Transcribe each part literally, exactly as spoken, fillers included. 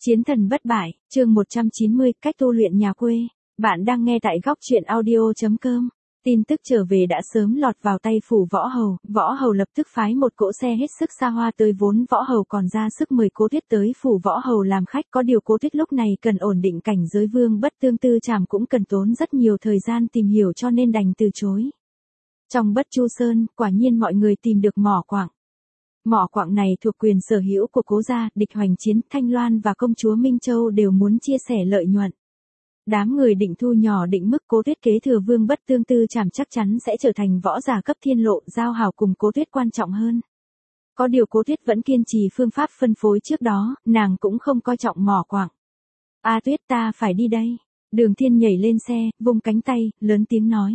Chiến thần bất bại, chương một trăm chín mươi, cách tu luyện nhà quê. Bạn đang nghe tại góc truyện audio chấm com. Tin tức trở về đã sớm lọt vào tay phủ Võ Hầu, Võ Hầu lập tức phái một cỗ xe hết sức xa hoa tới, vốn Võ Hầu còn ra sức mời Cố Tuyết tới phủ Võ Hầu làm khách, có điều Cố Tuyết lúc này cần ổn định cảnh giới, Vương Bất Tương Tư Trảm cũng cần tốn rất nhiều thời gian tìm hiểu cho nên đành từ chối. Trong Bất Chu Sơn, quả nhiên mọi người tìm được mỏ quặng. Mỏ quặng này thuộc quyền sở hữu của Cố gia, Địch Hoành Chiến, Thanh Loan và công chúa Minh Châu đều muốn chia sẻ lợi nhuận. Đám người định thu nhỏ định mức, Cố Tuyết kế thừa Vương Bất Tương Tư Trảm chắc chắn sẽ trở thành võ giả cấp thiên lộ, giao hảo cùng Cố Tuyết quan trọng hơn. Có điều Cố Tuyết vẫn kiên trì phương pháp phân phối trước đó, nàng cũng không coi trọng mỏ quặng. A Tuyết, ta phải đi đây. Đường Thiên nhảy lên xe, vung cánh tay, lớn tiếng nói.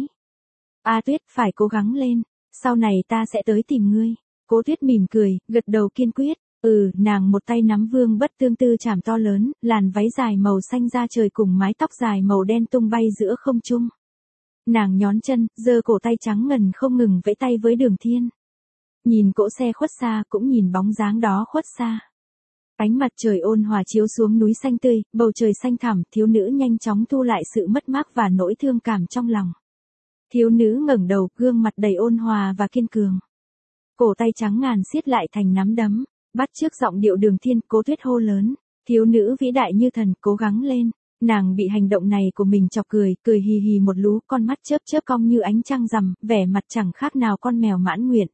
A Tuyết, phải cố gắng lên, sau này ta sẽ tới tìm ngươi. Cố Tuyết mỉm cười, gật đầu kiên quyết. Ừ, nàng một tay nắm Vương Bất Tương Tư Trảm to lớn, làn váy dài màu xanh da trời cùng mái tóc dài màu đen tung bay giữa không trung. Nàng nhón chân, giơ cổ tay trắng ngần không ngừng vẫy tay với Đường Thiên. Nhìn cỗ xe khuất xa, cũng nhìn bóng dáng đó khuất xa. Ánh mặt trời ôn hòa chiếu xuống núi xanh tươi, bầu trời xanh thẳm, thiếu nữ nhanh chóng thu lại sự mất mát và nỗi thương cảm trong lòng. Thiếu nữ ngẩng đầu, gương mặt đầy ôn hòa và kiên cường. Cổ tay trắng ngàn siết lại thành nắm đấm, bắt chước giọng điệu Đường Thiên, Cố Tuyết hô lớn, thiếu nữ vĩ đại như thần, cố gắng lên. Nàng bị hành động này của mình chọc cười, cười hì hì một lú, con mắt chớp chớp cong như ánh trăng rằm, vẻ mặt chẳng khác nào con mèo mãn nguyện.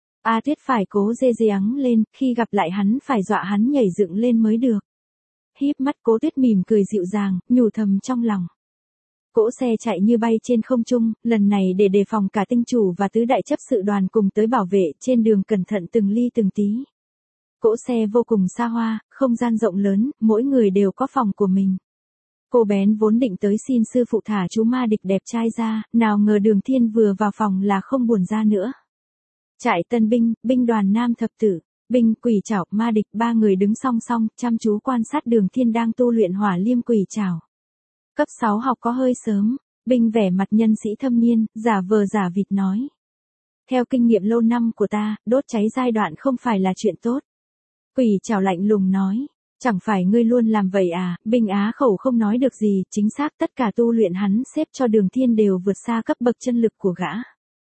A Tuyết phải cố dê dê ắng lên, khi gặp lại hắn phải dọa hắn nhảy dựng lên mới được. Híp mắt, Cố Tuyết mỉm cười dịu dàng, nhủ thầm trong lòng. Cỗ xe chạy như bay trên không trung, lần này để đề phòng cả tinh chủ và tứ đại chấp sự đoàn cùng tới bảo vệ, trên đường cẩn thận từng ly từng tí. Cỗ xe vô cùng xa hoa, không gian rộng lớn, mỗi người đều có phòng của mình. Cô bén vốn định tới xin sư phụ thả chú Ma Địch đẹp trai ra, nào ngờ Đường Thiên vừa vào phòng là không buồn ra nữa. Trại tân binh, binh đoàn Nam Thập Tử, binh Quỷ Trảo, Ma Địch ba người đứng song song, chăm chú quan sát Đường Thiên đang tu luyện Hỏa Liêm Quỷ Trảo. Cấp sáu học có hơi sớm, binh vẻ mặt nhân sĩ thâm niên, giả vờ giả vịt nói. Theo kinh nghiệm lâu năm của ta, đốt cháy giai đoạn không phải là chuyện tốt. Quỷ Trảo lạnh lùng nói, chẳng phải ngươi luôn làm vậy à, binh á khẩu không nói được gì, chính xác tất cả tu luyện hắn xếp cho Đường Thiên đều vượt xa cấp bậc chân lực của gã.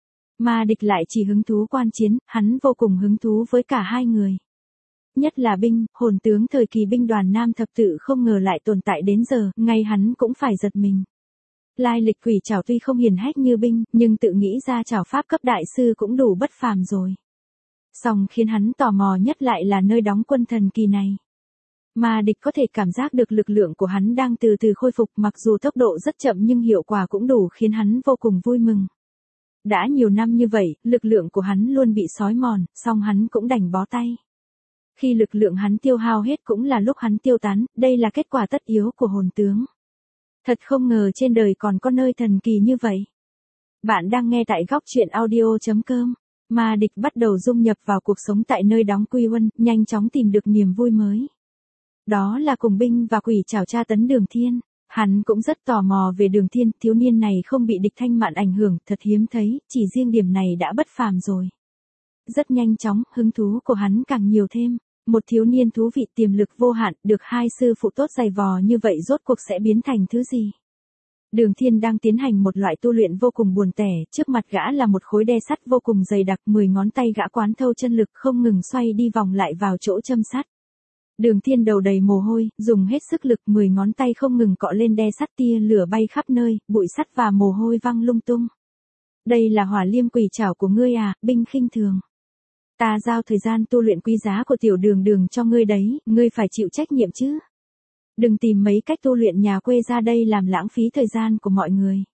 Ma Địch lại chỉ hứng thú quan chiến, hắn vô cùng hứng thú với cả hai người. Nhất là binh, hồn tướng thời kỳ binh đoàn Nam Thập Tự không ngờ lại tồn tại đến giờ, ngay hắn cũng phải giật mình. Lai lịch Quỷ Trảo tuy không hiển hách như binh, nhưng tự nghĩ ra trảo pháp cấp đại sư cũng đủ bất phàm rồi. Song khiến hắn tò mò nhất lại là nơi đóng quân thần kỳ này. Ma Địch có thể cảm giác được lực lượng của hắn đang từ từ khôi phục, mặc dù tốc độ rất chậm nhưng hiệu quả cũng đủ khiến hắn vô cùng vui mừng. Đã nhiều năm như vậy, lực lượng của hắn luôn bị xói mòn, song hắn cũng đành bó tay. Khi lực lượng hắn tiêu hao hết cũng là lúc hắn tiêu tán, đây là kết quả tất yếu của hồn tướng. Thật không ngờ trên đời còn có nơi thần kỳ như vậy. Bạn đang nghe tại góc truyện audio chấm com. Ma Địch bắt đầu dung nhập vào cuộc sống tại nơi đóng Quy Huân, nhanh chóng tìm được niềm vui mới. Đó là cùng binh và Quỷ Trảo tra tấn Đường Thiên. Hắn cũng rất tò mò về Đường Thiên, thiếu niên này không bị địch Thanh Mạn ảnh hưởng, thật hiếm thấy, chỉ riêng điểm này đã bất phàm rồi. Rất nhanh chóng, hứng thú của hắn càng nhiều thêm. Một thiếu niên thú vị tiềm lực vô hạn, được hai sư phụ tốt dày vò như vậy rốt cuộc sẽ biến thành thứ gì? Đường Thiên đang tiến hành một loại tu luyện vô cùng buồn tẻ, trước mặt gã là một khối đe sắt vô cùng dày đặc, mười ngón tay gã quán thâu chân lực không ngừng xoay đi vòng lại vào chỗ châm sắt. Đường Thiên đầu đầy mồ hôi, dùng hết sức lực, mười ngón tay không ngừng cọ lên đe sắt, tia lửa bay khắp nơi, bụi sắt và mồ hôi văng lung tung. Đây là Hỏa Liêm Quỷ Trảo của ngươi à, binh khinh thường. Ta giao thời gian tu luyện quý giá của tiểu Đường Đường cho ngươi đấy, ngươi phải chịu trách nhiệm chứ. Đừng tìm mấy cách tu luyện nhà quê ra đây làm lãng phí thời gian của mọi người.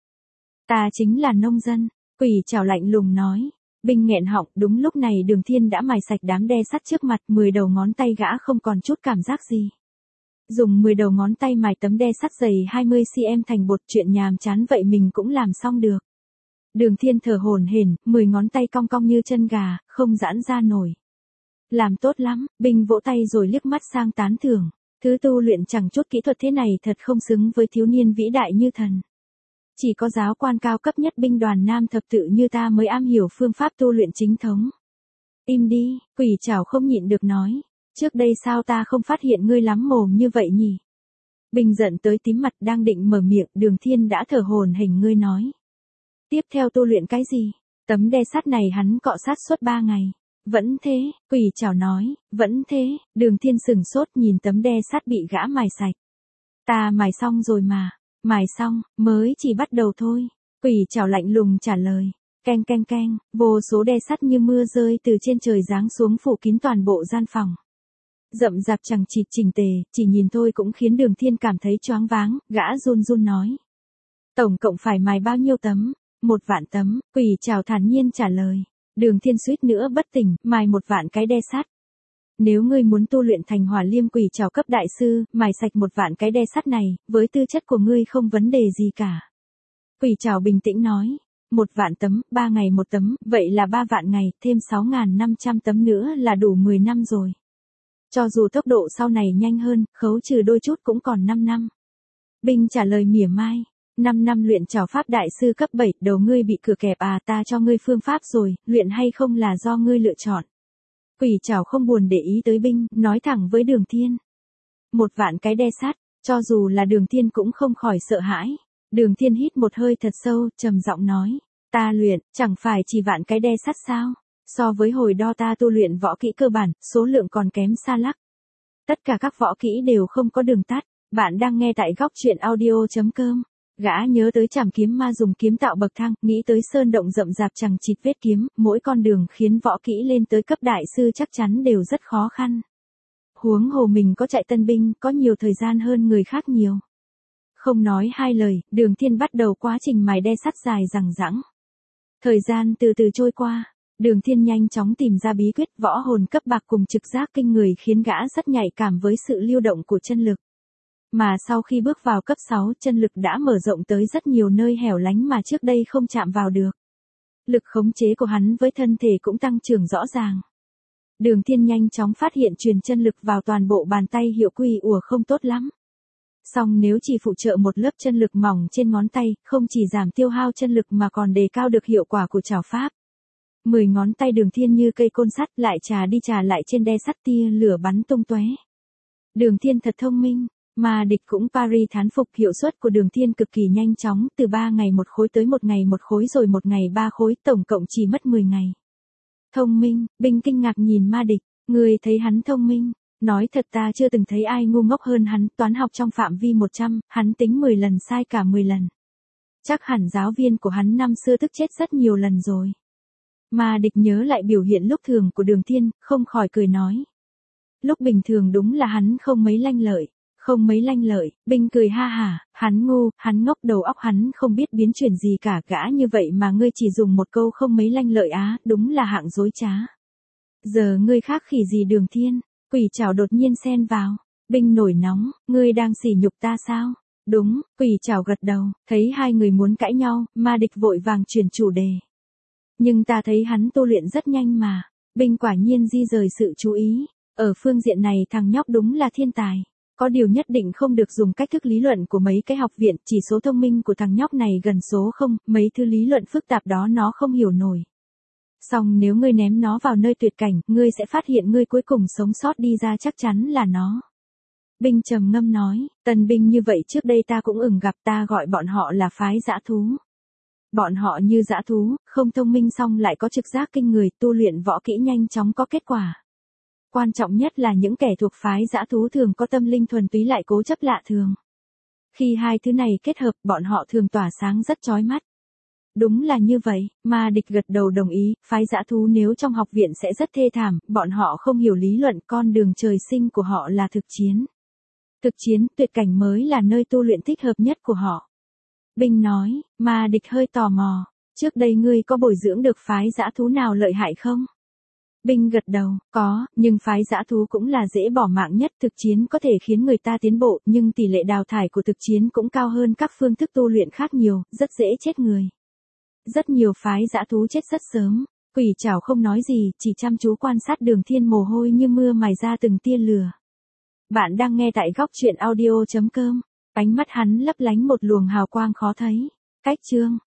Ta chính là nông dân, Quỷ Trảo lạnh lùng nói. Binh nghẹn họng, đúng lúc này Đường Thiên đã mài sạch đám đe sắt trước mặt, mười đầu ngón tay gã không còn chút cảm giác gì. Dùng mười đầu ngón tay mài tấm đe sắt dày hai mươi xăng-ti-mét thành bột, chuyện nhàm chán vậy mình cũng làm xong được. Đường Thiên thở hổn hển, mười ngón tay cong cong như chân gà, không giãn ra nổi. Làm tốt lắm, binh vỗ tay rồi liếc mắt sang tán thưởng. Thứ tu luyện chẳng chút kỹ thuật thế này thật không xứng với thiếu niên vĩ đại như thần. Chỉ có giáo quan cao cấp nhất binh đoàn Nam Thập Tự như ta mới am hiểu phương pháp tu luyện chính thống. Im đi, Quỷ Trảo không nhịn được nói. Trước đây sao ta không phát hiện ngươi lắm mồm như vậy nhỉ? Bình giận tới tím mặt đang định mở miệng, Đường Thiên đã thở hổn hển ngươi nói. Tiếp theo tu luyện cái gì? Tấm đe sắt này hắn cọ sát suốt ba ngày. Vẫn thế, Quỷ Trảo nói, vẫn thế, Đường Thiên sừng sốt nhìn tấm đe sắt bị gã mài sạch. Ta mài xong rồi mà, mài xong, mới chỉ bắt đầu thôi. Quỷ Trảo lạnh lùng trả lời. Keng keng keng, vô số đe sắt như mưa rơi từ trên trời giáng xuống phủ kín toàn bộ gian phòng. Rậm rạp chằng chịt chỉnh tề, chỉ nhìn thôi cũng khiến Đường Thiên cảm thấy choáng váng, gã run run nói. Tổng cộng phải mài bao nhiêu tấm? Một vạn tấm, Quỷ Trảo thản nhiên trả lời. Đường Thiên suýt nữa bất tỉnh, mài một vạn cái đe sắt. Nếu ngươi muốn tu luyện thành Hỏa Liêm Quỷ Trảo cấp đại sư, mài sạch một vạn cái đe sắt này, với tư chất của ngươi không vấn đề gì cả. Quỷ Trảo bình tĩnh nói. Một vạn tấm, ba ngày một tấm, vậy là ba vạn ngày, thêm sáu nghìn năm trăm tấm nữa là đủ mười năm rồi. Cho dù tốc độ sau này nhanh hơn, khấu trừ đôi chút cũng còn năm năm. Binh trả lời mỉa mai. năm năm luyện trảo pháp đại sư cấp bảy, đầu ngươi bị cửa kẹp à, ta cho ngươi phương pháp rồi, luyện hay không là do ngươi lựa chọn. Quỷ Trảo không buồn để ý tới Binh, nói thẳng với Đường Thiên. Một vạn cái đe sắt, cho dù là Đường Thiên cũng không khỏi sợ hãi. Đường Thiên hít một hơi thật sâu, trầm giọng nói. Ta luyện, chẳng phải chỉ vạn cái đe sắt sao? So với hồi đo ta tu luyện võ kỹ cơ bản, số lượng còn kém xa lắc. Tất cả các võ kỹ đều không có đường tắt. Bạn đang nghe tại góc truyện audio chấm com. Gã nhớ tới Trảm Kiếm Ma dùng kiếm tạo bậc thang, nghĩ tới sơn động rậm rạp chằng chịt vết kiếm, mỗi con đường khiến võ kỹ lên tới cấp đại sư chắc chắn đều rất khó khăn. Huống hồ mình có chạy tân binh, có nhiều thời gian hơn người khác nhiều. Không nói hai lời, Đường Thiên bắt đầu quá trình mài đe sắt dài dằng dẵng. Thời gian từ từ trôi qua, Đường Thiên nhanh chóng tìm ra bí quyết võ hồn cấp bạc cùng trực giác kinh người khiến gã rất nhạy cảm với sự lưu động của chân lực. Mà sau khi bước vào cấp sáu, chân lực đã mở rộng tới rất nhiều nơi hẻo lánh mà trước đây không chạm vào được. Lực khống chế của hắn với thân thể cũng tăng trưởng rõ ràng. Đường Thiên nhanh chóng phát hiện truyền chân lực vào toàn bộ bàn tay hiệu quy ủa không tốt lắm. Song nếu chỉ phụ trợ một lớp chân lực mỏng trên ngón tay, không chỉ giảm tiêu hao chân lực mà còn đề cao được hiệu quả của trảo pháp. Mười ngón tay Đường Thiên như cây côn sắt lại trà đi trà lại trên đe sắt, tia lửa bắn tung tóe. Đường Thiên thật thông minh, mà địch cũng pari thán phục hiệu suất của Đường Thiên cực kỳ nhanh chóng, từ ba ngày một khối tới một ngày một khối rồi một ngày ba khối, tổng cộng chỉ mất mười ngày. Thông minh, Binh kinh ngạc nhìn Ma Địch, người thấy hắn thông minh. Nói thật ta chưa từng thấy ai ngu ngốc hơn hắn, toán học trong phạm vi một trăm, hắn tính mười lần sai cả mười lần. Chắc hẳn giáo viên của hắn năm xưa tức chết rất nhiều lần rồi. Mà Địch nhớ lại biểu hiện lúc thường của Đường Thiên, không khỏi cười nói. Lúc bình thường đúng là hắn không mấy lanh lợi, không mấy lanh lợi, Binh cười ha hả, hắn ngu, hắn ngốc, đầu óc hắn không biết biến chuyển gì cả, gã như vậy mà ngươi chỉ dùng một câu không mấy lanh lợi á, đúng là hạng dối trá. Giờ ngươi khác khỉ gì Đường Thiên? Quỷ Trảo đột nhiên xen vào. Binh nổi nóng, ngươi đang sỉ nhục ta sao? Đúng, Quỷ Trảo gật đầu, thấy hai người muốn cãi nhau, Ma Địch vội vàng chuyển chủ đề. Nhưng ta thấy hắn tu luyện rất nhanh mà. Binh quả nhiên di rời sự chú ý. Ở phương diện này thằng nhóc đúng là thiên tài. Có điều nhất định không được dùng cách thức lý luận của mấy cái học viện, chỉ số thông minh của thằng nhóc này gần số không, mấy thứ lý luận phức tạp đó nó không hiểu nổi. Song nếu ngươi ném nó vào nơi tuyệt cảnh, ngươi sẽ phát hiện ngươi cuối cùng sống sót đi ra chắc chắn là nó. Binh trầm ngâm nói, tân binh như vậy trước đây ta cũng ửng gặp, ta gọi bọn họ là phái dã thú. Bọn họ như dã thú, không thông minh song lại có trực giác kinh người, tu luyện võ kỹ nhanh chóng có kết quả. Quan trọng nhất là những kẻ thuộc phái dã thú thường có tâm linh thuần túy lại cố chấp lạ thường. Khi hai thứ này kết hợp, bọn họ thường tỏa sáng rất chói mắt. Đúng là như vậy, Ma Địch gật đầu đồng ý, phái dã thú nếu trong học viện sẽ rất thê thảm, bọn họ không hiểu lý luận, con đường trời sinh của họ là thực chiến. Thực chiến, tuyệt cảnh mới là nơi tu luyện thích hợp nhất của họ. Binh nói, Ma Địch hơi tò mò, trước đây ngươi có bồi dưỡng được phái dã thú nào lợi hại không? Binh gật đầu, có, nhưng phái dã thú cũng là dễ bỏ mạng nhất, thực chiến có thể khiến người ta tiến bộ, nhưng tỷ lệ đào thải của thực chiến cũng cao hơn các phương thức tu luyện khác nhiều, rất dễ chết người. Rất nhiều phái dã thú chết rất sớm. Quỷ Trảo không nói gì, chỉ chăm chú quan sát Đường Thiên mồ hôi như mưa mài ra từng tia lửa. Bạn đang nghe tại góc truyện audio chấm com. Ánh mắt hắn lấp lánh một luồng hào quang khó thấy. Cách chương